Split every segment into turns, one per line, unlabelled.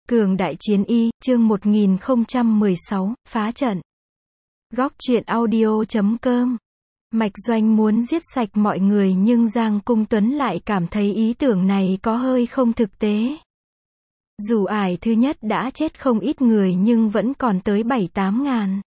Cường đại chiến y, chương 1016, phá trận. Góc truyện audio.com. Mạch Doanh muốn giết sạch mọi người nhưng Giang Cung Tuấn lại cảm thấy ý tưởng này có hơi không thực tế. Dù ải thứ nhất đã chết không ít người nhưng vẫn còn tới 7-8 ngàn.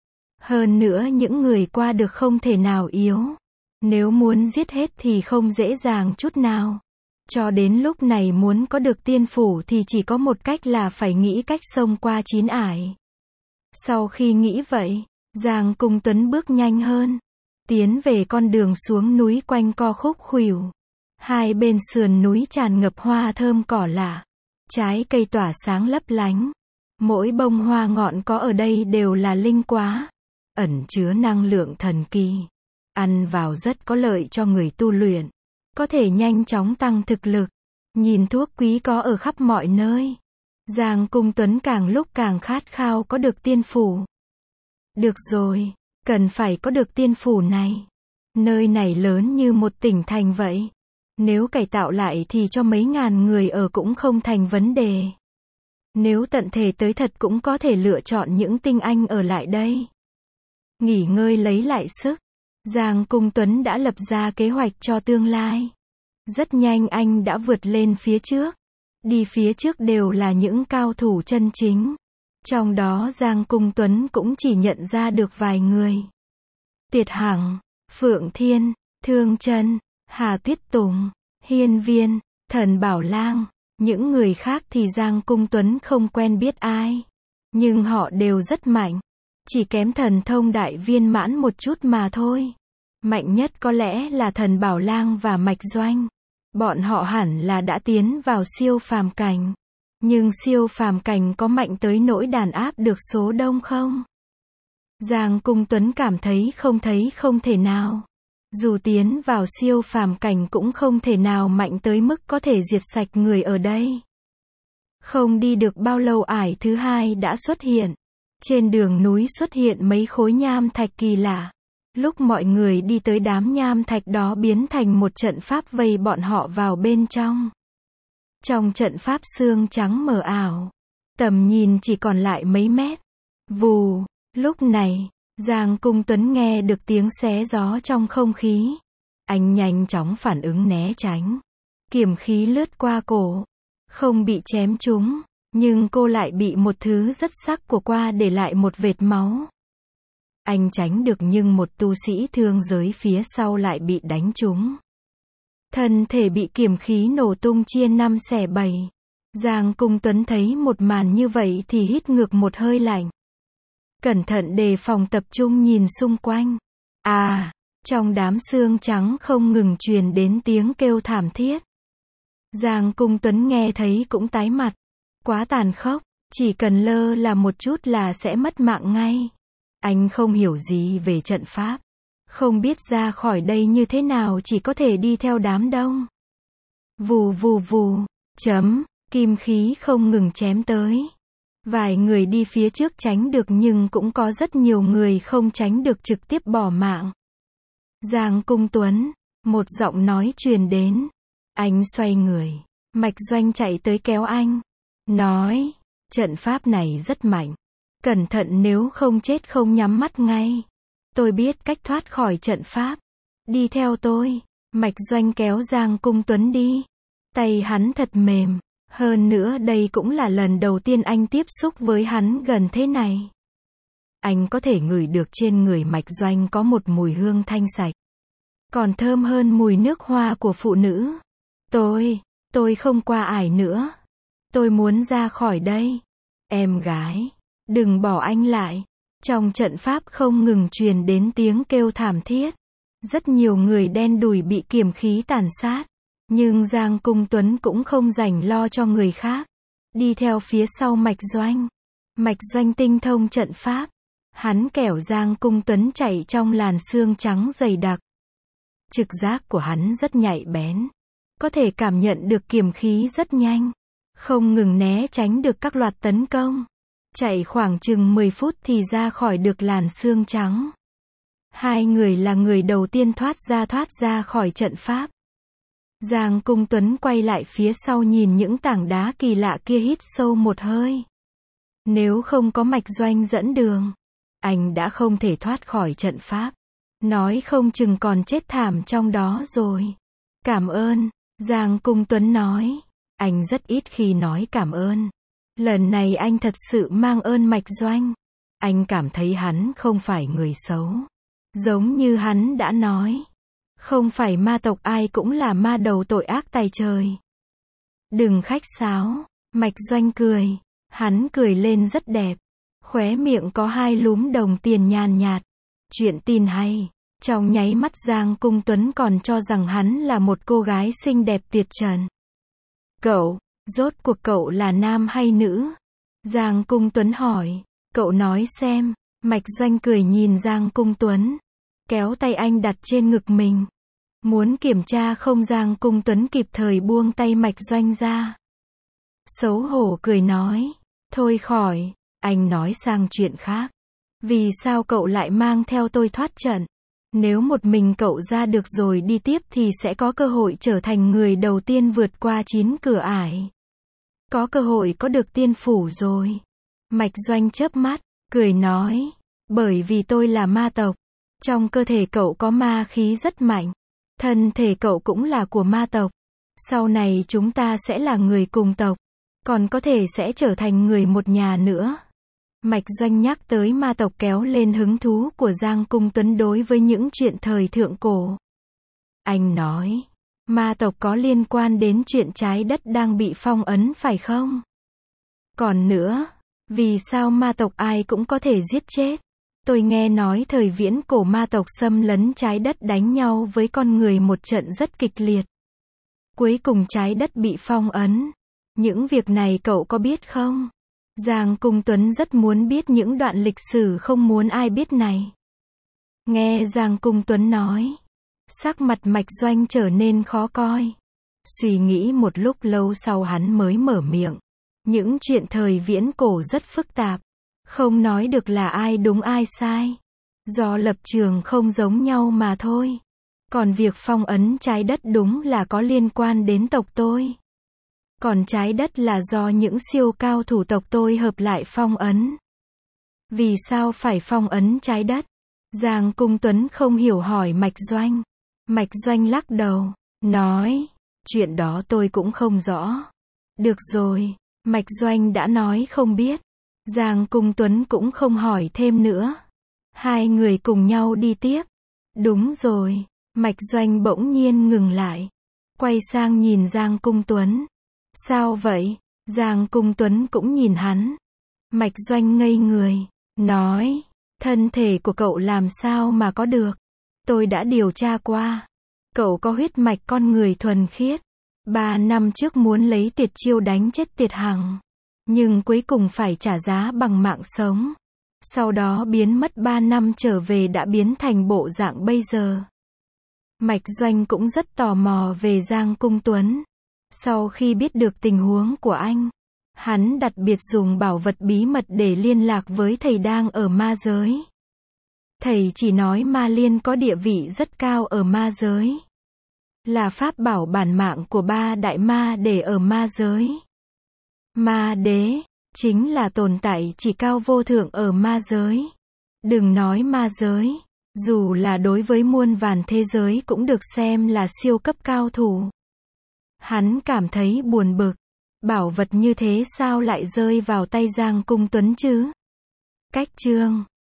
Hơn nữa những người qua được không thể nào yếu. Nếu muốn giết hết thì không dễ dàng chút nào. Cho đến lúc này muốn có được tiên phủ thì chỉ có một cách là phải nghĩ cách xông qua 9 ải. Sau khi nghĩ vậy, Giang Cung Tuấn bước nhanh hơn, tiến về con đường xuống núi quanh co khúc khuỷu. Hai bên sườn núi tràn ngập hoa thơm cỏ lạ, trái cây tỏa sáng lấp lánh. Mỗi bông hoa ngọn có ở đây đều là linh quá, ẩn chứa năng lượng thần kỳ. Ăn vào rất có lợi cho người tu luyện, có thể nhanh chóng tăng thực lực. Nhìn thuốc quý có ở khắp mọi nơi, Giang Cung Tuấn càng lúc càng khát khao có được tiên phủ. Được rồi, cần phải có được tiên phủ này. Nơi này lớn như một tỉnh thành vậy. Nếu cải tạo lại thì cho mấy ngàn người ở cũng không thành vấn đề. Nếu tận thể tới thật cũng có thể lựa chọn những tinh anh ở lại đây. Nghỉ ngơi lấy lại sức, Giang Cung Tuấn đã lập ra kế hoạch cho tương lai. Rất nhanh anh đã vượt lên phía trước. Đi phía trước đều là những cao thủ chân chính. Trong đó Giang Cung Tuấn cũng chỉ nhận ra được vài người. Tiệt Hằng, Phượng Thiên, Thương Chân, Hà Tuyết Tùng, Hiên Viên, Thần Bảo Lang. Những người khác thì Giang Cung Tuấn không quen biết ai. Nhưng họ đều rất mạnh. Chỉ kém thần thông đại viên mãn một chút mà thôi. Mạnh nhất có lẽ là Thần Bảo Lang và Mạch Doanh. Bọn họ hẳn là đã tiến vào siêu phàm cảnh. Nhưng siêu phàm cảnh có mạnh tới nỗi đàn áp được số đông không? Giang Cung Tuấn cảm thấy không thể nào. Dù tiến vào siêu phàm cảnh cũng không thể nào mạnh tới mức có thể diệt sạch người ở đây. Không đi được bao lâu ải thứ hai đã xuất hiện. Trên đường núi xuất hiện mấy khối nham thạch kỳ lạ. Lúc mọi người đi tới đám nham thạch đó biến thành một trận pháp vây bọn họ vào bên trong. Trong trận pháp xương trắng mờ ảo, tầm nhìn chỉ còn lại mấy mét. Vù, lúc này, Giang Cung Tuấn nghe được tiếng xé gió trong không khí. Anh nhanh chóng phản ứng né tránh. Kiếm khí lướt qua cổ, không bị chém trúng, nhưng cô lại bị một thứ rất sắc của qua để lại một vệt máu. Anh tránh được nhưng một tu sĩ thương giới phía sau lại bị đánh trúng. Thân thể bị kiếm khí nổ tung chia 5 xẻ 7. Giang Cung Tuấn thấy một màn như vậy thì hít ngược một hơi lạnh. Cẩn thận đề phòng tập trung nhìn xung quanh. Trong đám xương trắng không ngừng truyền đến tiếng kêu thảm thiết. Giang Cung Tuấn nghe thấy cũng tái mặt. Quá tàn khốc, chỉ cần lơ là một chút là sẽ mất mạng ngay. Anh không hiểu gì về trận pháp. Không biết ra khỏi đây như thế nào, chỉ có thể đi theo đám đông. Vù vù vù, kim khí không ngừng chém tới. Vài người đi phía trước tránh được nhưng cũng có rất nhiều người không tránh được trực tiếp bỏ mạng. Giang Cung Tuấn, một giọng nói truyền đến. Anh xoay người, Mạch Doanh chạy tới kéo anh. Nói, trận pháp này rất mạnh. Cẩn thận nếu không chết không nhắm mắt ngay. Tôi biết cách thoát khỏi trận pháp. Đi theo tôi. Mạch Doanh kéo Giang Cung Tuấn đi. Tay hắn thật mềm. Hơn nữa đây cũng là lần đầu tiên anh tiếp xúc với hắn gần thế này. Anh có thể ngửi được trên người Mạch Doanh có một mùi hương thanh sạch. Còn thơm hơn mùi nước hoa của phụ nữ. Tôi không qua ải nữa. Tôi muốn ra khỏi đây. Em gái, đừng bỏ anh lại. Trong trận pháp không ngừng truyền đến tiếng kêu thảm thiết. Rất nhiều người đen đủi bị kiếm khí tàn sát. Nhưng Giang Cung Tuấn cũng không rảnh lo cho người khác. Đi theo phía sau Mạch Doanh. Mạch Doanh tinh thông trận pháp. Hắn kẻo Giang Cung Tuấn chạy trong làn xương trắng dày đặc. Trực giác của hắn rất nhạy bén. Có thể cảm nhận được kiếm khí rất nhanh. Không ngừng né tránh được các loạt tấn công. Chạy khoảng chừng 10 phút thì ra khỏi được làn xương trắng. Hai người là người đầu tiên thoát ra khỏi trận pháp. Giang Cung Tuấn quay lại phía sau nhìn những tảng đá kỳ lạ kia, hít sâu một hơi. Nếu không có Mạch Doanh dẫn đường, anh đã không thể thoát khỏi trận pháp. Nói không chừng còn chết thảm trong đó rồi. Cảm ơn, Giang Cung Tuấn nói. Anh rất ít khi nói cảm ơn. Lần này anh thật sự mang ơn Mạch Doanh. Anh cảm thấy hắn không phải người xấu. Giống như hắn đã nói. Không phải ma tộc ai cũng là ma đầu tội ác tày trời. Đừng khách sáo, Mạch Doanh cười. Hắn cười lên rất đẹp. Khóe miệng có hai lúm đồng tiền nhàn nhạt. Chuyện tin hay. Trong nháy mắt Giang Cung Tuấn còn cho rằng hắn là một cô gái xinh đẹp tuyệt trần. Cậu, rốt cuộc cậu là nam hay nữ? Giang Cung Tuấn hỏi. Cậu nói xem. Mạch Doanh cười nhìn Giang Cung Tuấn. Kéo tay anh đặt trên ngực mình. Muốn kiểm tra không, Giang Cung Tuấn kịp thời buông tay Mạch Doanh ra. Xấu hổ cười nói. Thôi khỏi, anh nói sang chuyện khác. Vì sao cậu lại mang theo tôi thoát trận? Nếu một mình cậu ra được rồi đi tiếp thì sẽ có cơ hội trở thành người đầu tiên vượt qua 9 cửa ải. Có cơ hội có được tiên phủ rồi. Mạch Doanh chớp mắt, cười nói. Bởi vì tôi là ma tộc. Trong cơ thể cậu có ma khí rất mạnh. Thân thể cậu cũng là của ma tộc. Sau này chúng ta sẽ là người cùng tộc. Còn có thể sẽ trở thành người một nhà nữa. Mạch Doanh nhắc tới ma tộc kéo lên hứng thú của Giang Cung Tuấn đối với những chuyện thời thượng cổ. Anh nói, ma tộc có liên quan đến chuyện trái đất đang bị phong ấn phải không? Còn nữa, vì sao ma tộc ai cũng có thể giết chết? Tôi nghe nói thời viễn cổ ma tộc xâm lấn trái đất đánh nhau với con người một trận rất kịch liệt. Cuối cùng trái đất bị phong ấn. Những việc này cậu có biết không? Giang Cung Tuấn rất muốn biết những đoạn lịch sử không muốn ai biết này. Nghe Giang Cung Tuấn nói, sắc mặt Mạch Doanh trở nên khó coi. Suy nghĩ một lúc lâu sau hắn mới mở miệng. Những chuyện thời viễn cổ rất phức tạp. Không nói được là ai đúng ai sai. Do lập trường không giống nhau mà thôi. Còn việc phong ấn trái đất đúng là có liên quan đến tộc tôi. Còn trái đất là do những siêu cao thủ tộc tôi hợp lại phong ấn. Vì sao phải phong ấn trái đất? Giang Cung Tuấn không hiểu hỏi Mạch Doanh. Mạch Doanh lắc đầu, nói, chuyện đó tôi cũng không rõ. Được rồi, Mạch Doanh đã nói không biết. Giang Cung Tuấn cũng không hỏi thêm nữa. Hai người cùng nhau đi tiếp. Đúng rồi, Mạch Doanh bỗng nhiên ngừng lại. Quay sang nhìn Giang Cung Tuấn. Sao vậy? Giang Cung Tuấn cũng nhìn hắn. Mạch Doanh ngây người, nói, thân thể của cậu làm sao mà có được? Tôi đã điều tra qua. Cậu có huyết mạch con người thuần khiết. 3 năm trước muốn lấy tuyệt chiêu đánh chết Tuyệt Hằng. Nhưng cuối cùng phải trả giá bằng mạng sống. Sau đó biến mất 3 năm trở về đã biến thành bộ dạng bây giờ. Mạch Doanh cũng rất tò mò về Giang Cung Tuấn. Sau khi biết được tình huống của anh, hắn đặc biệt dùng bảo vật bí mật để liên lạc với thầy đang ở ma giới. Thầy chỉ nói ma liên có địa vị rất cao ở ma giới. Là pháp bảo bản mạng của 3 đại ma để ở ma giới. Ma đế, chính là tồn tại chỉ cao vô thượng ở ma giới. Đừng nói ma giới, dù là đối với muôn vàn thế giới cũng được xem là siêu cấp cao thủ. Hắn cảm thấy buồn bực. Bảo vật như thế sao lại rơi vào tay Giang Cung Tuấn chứ? Cách chương